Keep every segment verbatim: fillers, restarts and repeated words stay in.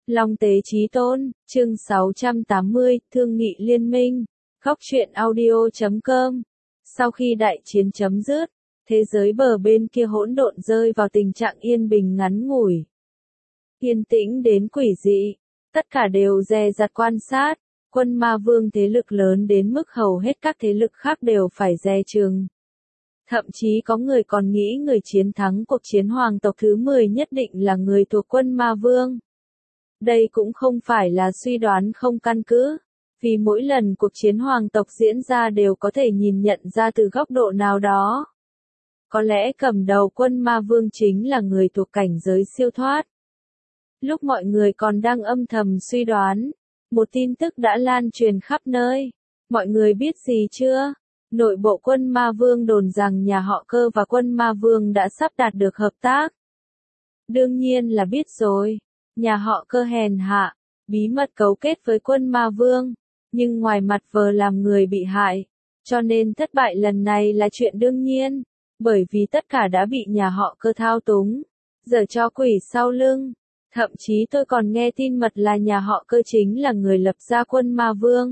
Long Tế Chí Tôn, chương sáu trăm tám mươi, Thương nghị liên minh, góc truyện audio chấm com. Sau khi đại chiến chấm dứt, thế giới bờ bên kia hỗn độn rơi vào tình trạng yên bình ngắn ngủi. Yên tĩnh đến quỷ dị, tất cả đều dè dặt quan sát, quân ma vương thế lực lớn đến mức hầu hết các thế lực khác đều phải dè chừng. Thậm chí có người còn nghĩ người chiến thắng cuộc chiến hoàng tộc thứ mười nhất định là người thuộc quân ma vương. Đây cũng không phải là suy đoán không căn cứ, vì mỗi lần cuộc chiến hoàng tộc diễn ra đều có thể nhìn nhận ra từ góc độ nào đó. Có lẽ cầm đầu quân ma vương chính là người thuộc cảnh giới siêu thoát. Lúc mọi người còn đang âm thầm suy đoán, một tin tức đã lan truyền khắp nơi. Mọi người biết gì chưa? Nội bộ quân ma vương đồn rằng nhà họ Cơ và quân ma vương đã sắp đạt được hợp tác. Đương nhiên là biết rồi. Nhà họ Cơ hèn hạ, bí mật cấu kết với quân ma vương, nhưng ngoài mặt vờ làm người bị hại, cho nên thất bại lần này là chuyện đương nhiên, bởi vì tất cả đã bị nhà họ Cơ thao túng, giở cho quỷ sau lưng. Thậm chí tôi còn nghe tin mật là nhà họ Cơ chính là người lập ra quân ma vương.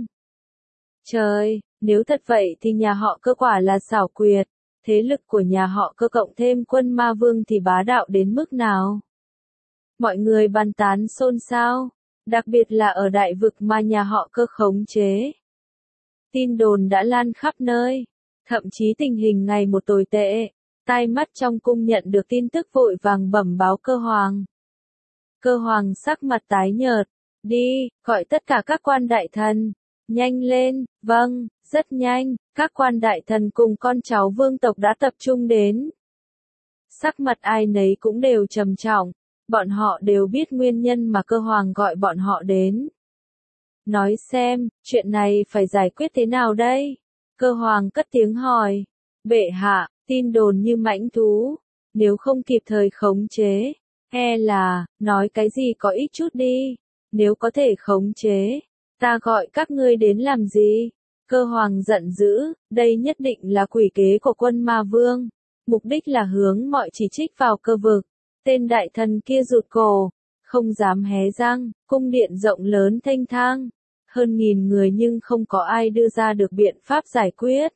Trời, nếu thật vậy thì nhà họ Cơ quả là xảo quyệt, thế lực của nhà họ Cơ cộng thêm quân ma vương thì bá đạo đến mức nào? Mọi người bàn tán xôn xao, đặc biệt là ở đại vực mà nhà họ Cơ khống chế. Tin đồn đã lan khắp nơi, thậm chí tình hình ngày một tồi tệ, tai mắt trong cung nhận được tin tức vội vàng bẩm báo Cơ Hoàng. Cơ Hoàng sắc mặt tái nhợt, đi, gọi tất cả các quan đại thần, nhanh lên, vâng, rất nhanh, các quan đại thần cùng con cháu vương tộc đã tập trung đến. Sắc mặt ai nấy cũng đều trầm trọng. Bọn họ đều biết nguyên nhân mà Cơ Hoàng gọi bọn họ đến. Nói xem, chuyện này phải giải quyết thế nào đây? Cơ Hoàng cất tiếng hỏi. Bệ hạ, tin đồn như mãnh thú, nếu không kịp thời khống chế, e là, nói cái gì có ít chút đi, nếu có thể khống chế, ta gọi các ngươi đến làm gì? Cơ Hoàng giận dữ, đây nhất định là quỷ kế của quân ma vương, mục đích là hướng mọi chỉ trích vào Cơ vực. Tên đại thần kia rụt cổ, không dám hé răng, cung điện rộng lớn thênh thang, hơn nghìn người nhưng không có ai đưa ra được biện pháp giải quyết.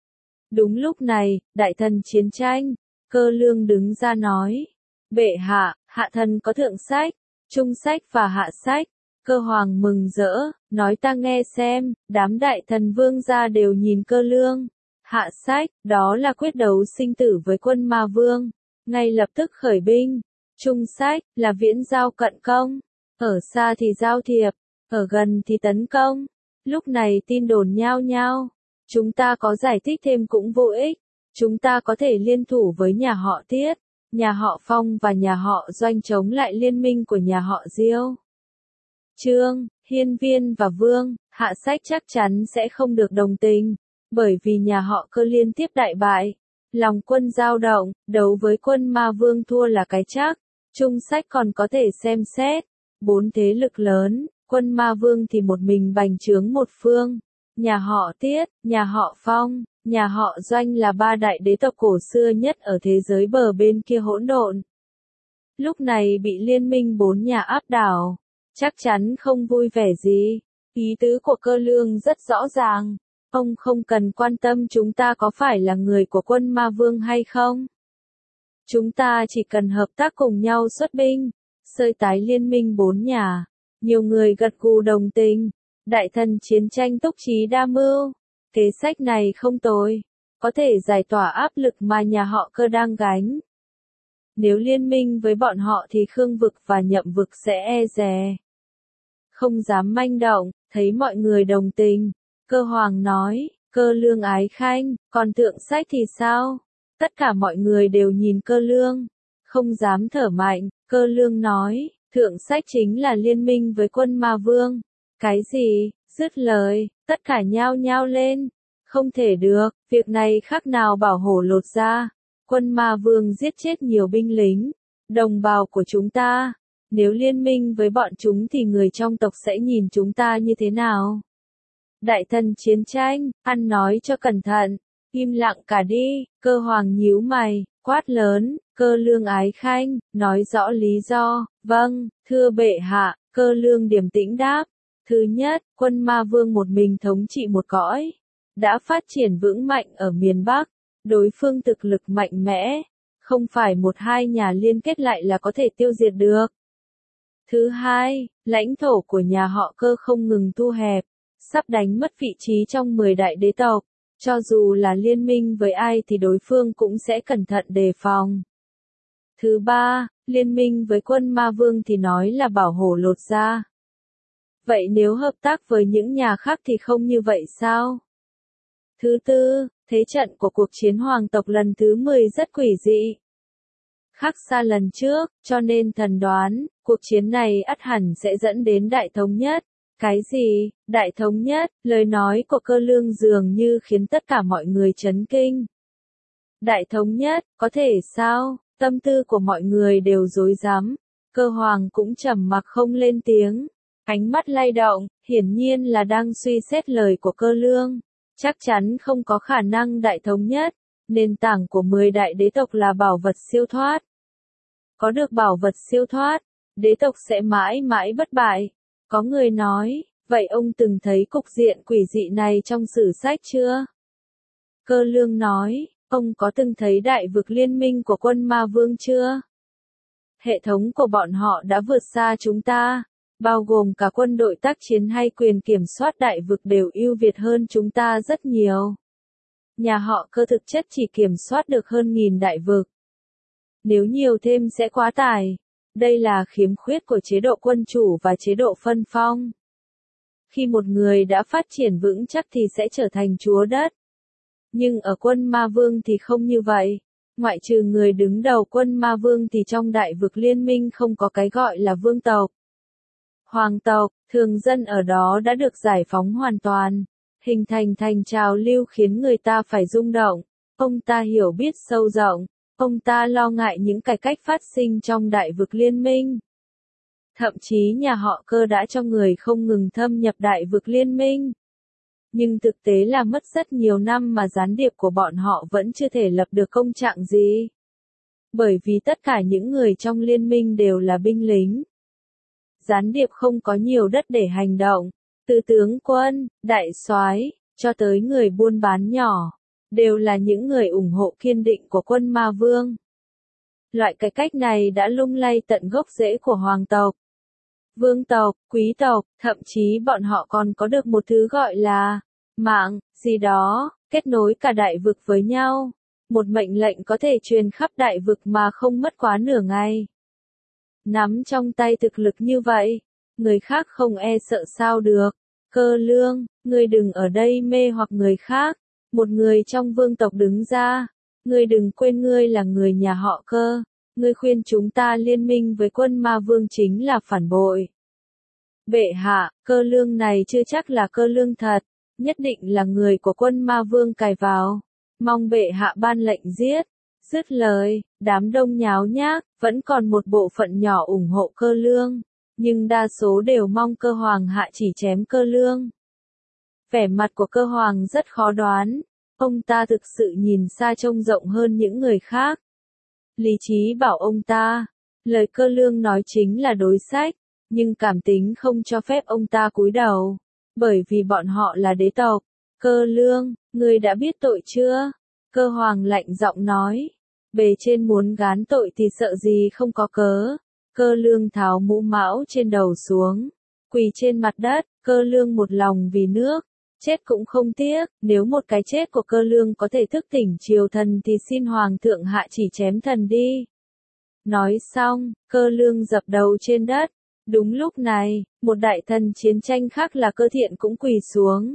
Đúng lúc này, đại thần chiến tranh, Cơ Lương đứng ra nói, bệ hạ, hạ thần có thượng sách, trung sách và hạ sách. Cơ Hoàng mừng rỡ, nói ta nghe xem, đám đại thần vương gia đều nhìn Cơ Lương. Hạ sách, đó là quyết đấu sinh tử với quân ma vương. Ngay lập tức khởi binh. Trung sách, là viễn giao cận công. Ở xa thì giao thiệp, ở gần thì tấn công. Lúc này tin đồn nhao nhao. Chúng ta có giải thích thêm cũng vô ích. Chúng ta có thể liên thủ với nhà họ Tiết, nhà họ Phong và nhà họ Doanh chống lại liên minh của nhà họ Diêu. Trương, Hiên Viên và Vương, Hạ Sách chắc chắn sẽ không được đồng tình, bởi vì nhà họ Cơ liên tiếp đại bại. Lòng quân dao động, đấu với quân ma vương thua là cái chắc. Trung sách còn có thể xem xét. Bốn thế lực lớn, quân ma vương thì một mình bành trướng một phương. Nhà họ Tiết, nhà họ Phong, nhà họ Doanh là ba đại đế tộc cổ xưa nhất ở thế giới bờ bên kia hỗn độn. Lúc này bị liên minh bốn nhà áp đảo, chắc chắn không vui vẻ gì. Ý tứ của Cơ Lương rất rõ ràng. Ông không cần quan tâm chúng ta có phải là người của quân ma vương hay không. Chúng ta chỉ cần hợp tác cùng nhau xuất binh, sơi tái liên minh bốn nhà. Nhiều người gật gù đồng tình. Đại thần chiến tranh túc trí đa mưu. Kế sách này không tồi, có thể giải tỏa áp lực mà nhà họ Cơ đang gánh. Nếu liên minh với bọn họ thì Khương vực và Nhậm vực sẽ e dè, không dám manh động. Thấy mọi người đồng tình, Cơ Hoàng nói, Cơ Lương ái khanh, còn thượng sách thì sao? Tất cả mọi người đều nhìn Cơ Lương, không dám thở mạnh. Cơ Lương nói, thượng sách chính là liên minh với quân ma vương. Cái gì? Dứt lời, tất cả nhao nhao lên. Không thể được, việc này khác nào bảo hổ lột da. Quân ma vương giết chết nhiều binh lính, đồng bào của chúng ta. Nếu liên minh với bọn chúng thì người trong tộc sẽ nhìn chúng ta như thế nào? Đại thần chiến tranh, ăn nói cho cẩn thận, im lặng cả đi. Cơ Hoàng nhíu mày, quát lớn, Cơ Lương ái khanh, nói rõ lý do. Vâng, thưa bệ hạ, Cơ Lương điềm tĩnh đáp. Thứ nhất, quân ma vương một mình thống trị một cõi. Đã phát triển vững mạnh ở miền Bắc. Đối phương thực lực mạnh mẽ. Không phải một hai nhà liên kết lại là có thể tiêu diệt được. Thứ hai, lãnh thổ của nhà họ Cơ không ngừng thu hẹp. Sắp đánh mất vị trí trong mười đại đế tộc. Cho dù là liên minh với ai thì đối phương cũng sẽ cẩn thận đề phòng. Thứ ba, liên minh với quân ma vương thì nói là bảo hổ lột da. Vậy nếu hợp tác với những nhà khác thì không như vậy sao? Thứ tư, thế trận của cuộc chiến hoàng tộc lần thứ mười rất quỷ dị. Khác xa lần trước, cho nên thần đoán, cuộc chiến này ắt hẳn sẽ dẫn đến đại thống nhất. Cái gì, đại thống nhất, lời nói của Cơ Lương dường như khiến tất cả mọi người chấn kinh. Đại thống nhất, có thể sao? Tâm tư của mọi người đều rối rắm. Cơ Hoàng cũng trầm mặc không lên tiếng. Ánh mắt lay động, hiển nhiên là đang suy xét lời của Cơ Lương. Chắc chắn không có khả năng đại thống nhất. Nền tảng của mười đại đế tộc là bảo vật siêu thoát. Có được bảo vật siêu thoát, đế tộc sẽ mãi mãi bất bại. Có người nói, vậy ông từng thấy cục diện quỷ dị này trong sử sách chưa? Cơ Lương nói, ông có từng thấy đại vực liên minh của quân ma vương chưa? Hệ thống của bọn họ đã vượt xa chúng ta, bao gồm cả quân đội tác chiến hay quyền kiểm soát đại vực đều ưu việt hơn chúng ta rất nhiều. Nhà họ Cơ thực chất chỉ kiểm soát được hơn nghìn đại vực. Nếu nhiều thêm sẽ quá tải. Đây là khiếm khuyết của chế độ quân chủ và chế độ phân phong. Khi một người đã phát triển vững chắc thì sẽ trở thành chúa đất. Nhưng ở quân ma vương thì không như vậy. Ngoại trừ người đứng đầu quân ma vương thì trong đại vực liên minh không có cái gọi là vương tộc. Hoàng tộc, thường dân ở đó đã được giải phóng hoàn toàn. Hình thành thành trào lưu khiến người ta phải rung động. Ông ta hiểu biết sâu rộng. Ông ta lo ngại những cải cách phát sinh trong đại vực liên minh. Thậm chí nhà họ Cơ đã cho người không ngừng thâm nhập đại vực liên minh. Nhưng thực tế là mất rất nhiều năm mà gián điệp của bọn họ vẫn chưa thể lập được công trạng gì. Bởi vì tất cả những người trong liên minh đều là binh lính. Gián điệp không có nhiều đất để hành động. Từ tướng quân, đại soái, cho tới người buôn bán nhỏ. Đều là những người ủng hộ kiên định của quân ma vương. Loại cải cách này đã lung lay tận gốc rễ của hoàng tộc, vương tộc, quý tộc, thậm chí bọn họ còn có được một thứ gọi là mạng, gì đó, kết nối cả đại vực với nhau. Một mệnh lệnh có thể truyền khắp đại vực mà không mất quá nửa ngày. Nắm trong tay thực lực như vậy, người khác không e sợ sao được. Cơ Lương, ngươi đừng ở đây mê hoặc người khác. Một người trong vương tộc đứng ra. Ngươi đừng quên ngươi là người nhà họ Cơ. Ngươi khuyên chúng ta liên minh với quân ma vương chính là phản bội. Bệ hạ, Cơ Lương này chưa chắc là Cơ Lương thật. Nhất định là người của quân ma vương cài vào. Mong bệ hạ ban lệnh giết. Dứt lời, đám đông nháo nhác, vẫn còn một bộ phận nhỏ ủng hộ Cơ Lương. Nhưng đa số đều mong Cơ Hoàng hạ chỉ chém Cơ Lương. Vẻ mặt của Cơ Hoàng rất khó đoán. Ông ta thực sự nhìn xa trông rộng hơn những người khác. Lý trí bảo ông ta, lời Cơ Lương nói chính là đối sách, nhưng cảm tính không cho phép ông ta cúi đầu. Bởi vì bọn họ là đế tộc. Cơ Lương, ngươi đã biết tội chưa? Cơ Hoàng lạnh giọng nói. Bề trên muốn gán tội thì sợ gì không có cớ. Cơ Lương tháo mũ mão trên đầu xuống. Quỳ trên mặt đất, Cơ Lương một lòng vì nước. Chết cũng không tiếc, nếu một cái chết của Cơ Lương có thể thức tỉnh triều thần thì xin Hoàng thượng hạ chỉ chém thần đi. Nói xong, Cơ Lương dập đầu trên đất. Đúng lúc này, một đại thần chiến tranh khác là Cơ Thiện cũng quỳ xuống.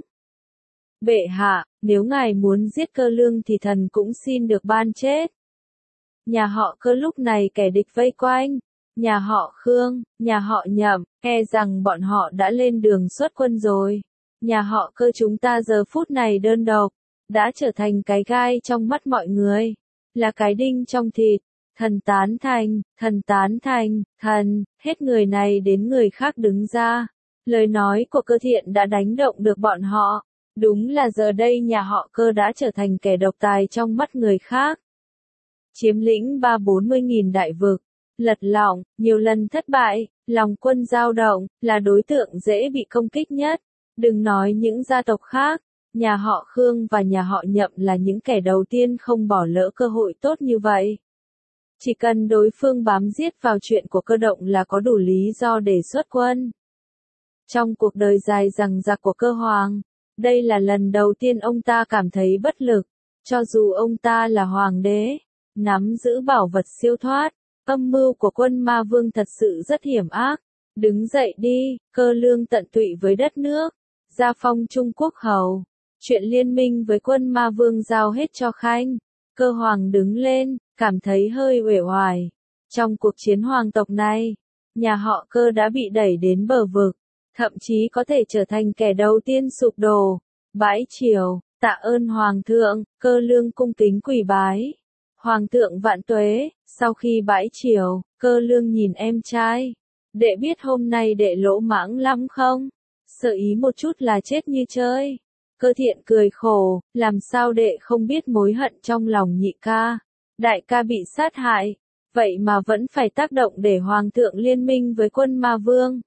Bệ hạ, nếu ngài muốn giết Cơ Lương thì thần cũng xin được ban chết. Nhà họ Cơ lúc này kẻ địch vây quanh. Nhà họ Khương, nhà họ Nhậm, e rằng bọn họ đã lên đường xuất quân rồi. Nhà họ Cơ chúng ta giờ phút này đơn độc, đã trở thành cái gai trong mắt mọi người, là cái đinh trong thịt. Thần tán thành, thần tán thành, thần, hết người này đến người khác đứng ra. Lời nói của Cơ Thiện đã đánh động được bọn họ. Đúng là giờ đây nhà họ Cơ đã trở thành kẻ độc tài trong mắt người khác. Chiếm lĩnh ba bốn mươi nghìn đại vực, lật lọng, nhiều lần thất bại, lòng quân dao động, là đối tượng dễ bị công kích nhất. Đừng nói những gia tộc khác, nhà họ Khương và nhà họ Nhậm là những kẻ đầu tiên không bỏ lỡ cơ hội tốt như vậy. Chỉ cần đối phương bám giết vào chuyện của Cơ Động là có đủ lý do để xuất quân. Trong cuộc đời dài dằng dặc của Cơ Hoàng, đây là lần đầu tiên ông ta cảm thấy bất lực, cho dù ông ta là hoàng đế, nắm giữ bảo vật siêu thoát, âm mưu của quân ma vương thật sự rất hiểm ác. Đứng dậy đi, Cơ Lương tận tụy với đất nước, gia phong Trung Quốc hầu, chuyện liên minh với quân ma vương giao hết cho Khanh. Cơ Hoàng đứng lên, cảm thấy hơi uể oải. Trong cuộc chiến hoàng tộc này, nhà họ Cơ đã bị đẩy đến bờ vực, thậm chí có thể trở thành kẻ đầu tiên sụp đổ. Bãi triều, tạ ơn Hoàng thượng, Cơ Lương cung kính quỳ bái. Hoàng thượng vạn tuế. Sau khi bãi triều, Cơ Lương nhìn em trai. Đệ biết hôm nay đệ lỗ mãng lắm không? Sợ ý một chút là chết như chơi. Cơ Thiện cười khổ, làm sao đệ không biết mối hận trong lòng nhị ca. Đại ca bị sát hại, vậy mà vẫn phải tác động để Hoàng thượng liên minh với quân ma vương.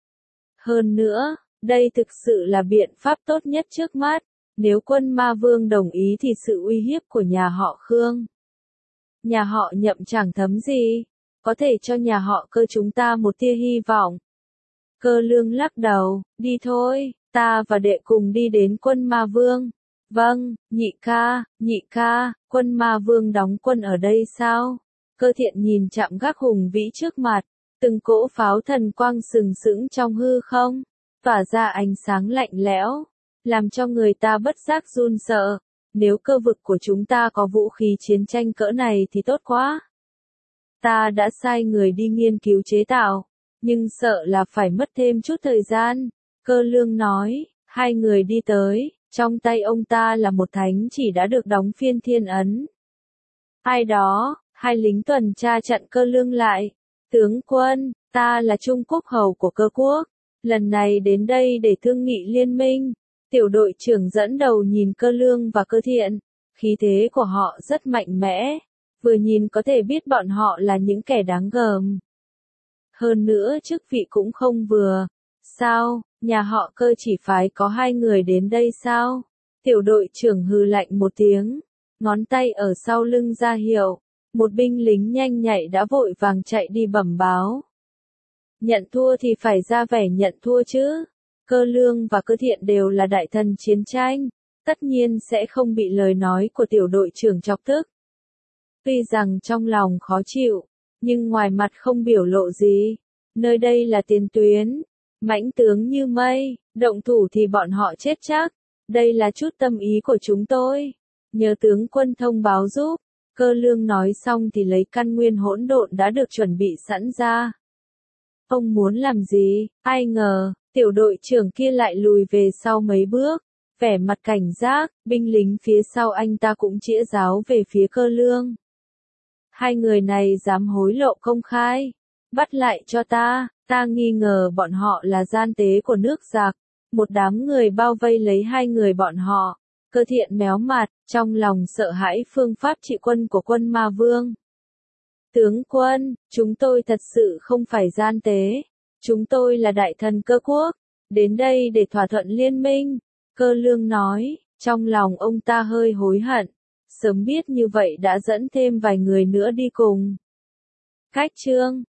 Hơn nữa, đây thực sự là biện pháp tốt nhất trước mắt. Nếu quân ma vương đồng ý thì sự uy hiếp của nhà họ Khương, nhà họ Nhậm chẳng thấm gì, có thể cho nhà họ Cơ chúng ta một tia hy vọng. Cơ Lương lắc đầu, đi thôi, ta và đệ cùng đi đến quân ma vương. Vâng, nhị ca, nhị ca, quân ma vương đóng quân ở đây sao? Cơ Thiện nhìn chạm gác hùng vĩ trước mặt, từng cỗ pháo thần quang sừng sững trong hư không, tỏa ra ánh sáng lạnh lẽo, làm cho người ta bất giác run sợ. Nếu cơ vực của chúng ta có vũ khí chiến tranh cỡ này thì tốt quá. Ta đã sai người đi nghiên cứu chế tạo, nhưng sợ là phải mất thêm chút thời gian. Cơ Lương nói, hai người đi tới, trong tay ông ta là một thánh chỉ đã được đóng phiên thiên ấn. Ai đó, hai lính tuần tra chặn Cơ Lương lại. Tướng quân, ta là Trung Quốc hầu của Cơ quốc, lần này đến đây để thương nghị liên minh. Tiểu đội trưởng dẫn đầu nhìn Cơ Lương và Cơ Thiện, khí thế của họ rất mạnh mẽ, vừa nhìn có thể biết bọn họ là những kẻ đáng gờm. Hơn nữa chức vị cũng không vừa. Sao, nhà họ Cơ chỉ phái có hai người đến đây sao? Tiểu đội trưởng hừ lạnh một tiếng, ngón tay ở sau lưng ra hiệu, một binh lính nhanh nhạy đã vội vàng chạy đi bẩm báo. Nhận thua thì phải ra vẻ nhận thua chứ. Cơ Lương và Cơ Thiện đều là đại thần chiến tranh, tất nhiên sẽ không bị lời nói của tiểu đội trưởng chọc tức. Tuy rằng trong lòng khó chịu, nhưng ngoài mặt không biểu lộ gì. Nơi đây là tiền tuyến, mãnh tướng như mây, động thủ thì bọn họ chết chắc. Đây là chút tâm ý của chúng tôi, nhờ tướng quân thông báo giúp. Cơ Lương nói xong thì lấy căn nguyên hỗn độn đã được chuẩn bị sẵn ra. Ông muốn làm gì? Ai ngờ, tiểu đội trưởng kia lại lùi về sau mấy bước, vẻ mặt cảnh giác, binh lính phía sau anh ta cũng chĩa giáo về phía Cơ Lương. Hai người này dám hối lộ công khai, bắt lại cho ta, ta nghi ngờ bọn họ là gian tế của nước giặc. Một đám người bao vây lấy hai người bọn họ. Cơ Thiện méo mặt, trong lòng sợ hãi phương pháp trị quân của quân ma vương. Tướng quân, chúng tôi thật sự không phải gian tế. Chúng tôi là đại thần Cơ quốc, đến đây để thỏa thuận liên minh. Cơ Lương nói, trong lòng ông ta hơi hối hận. Sớm biết như vậy đã dẫn thêm vài người nữa đi cùng. Cách chương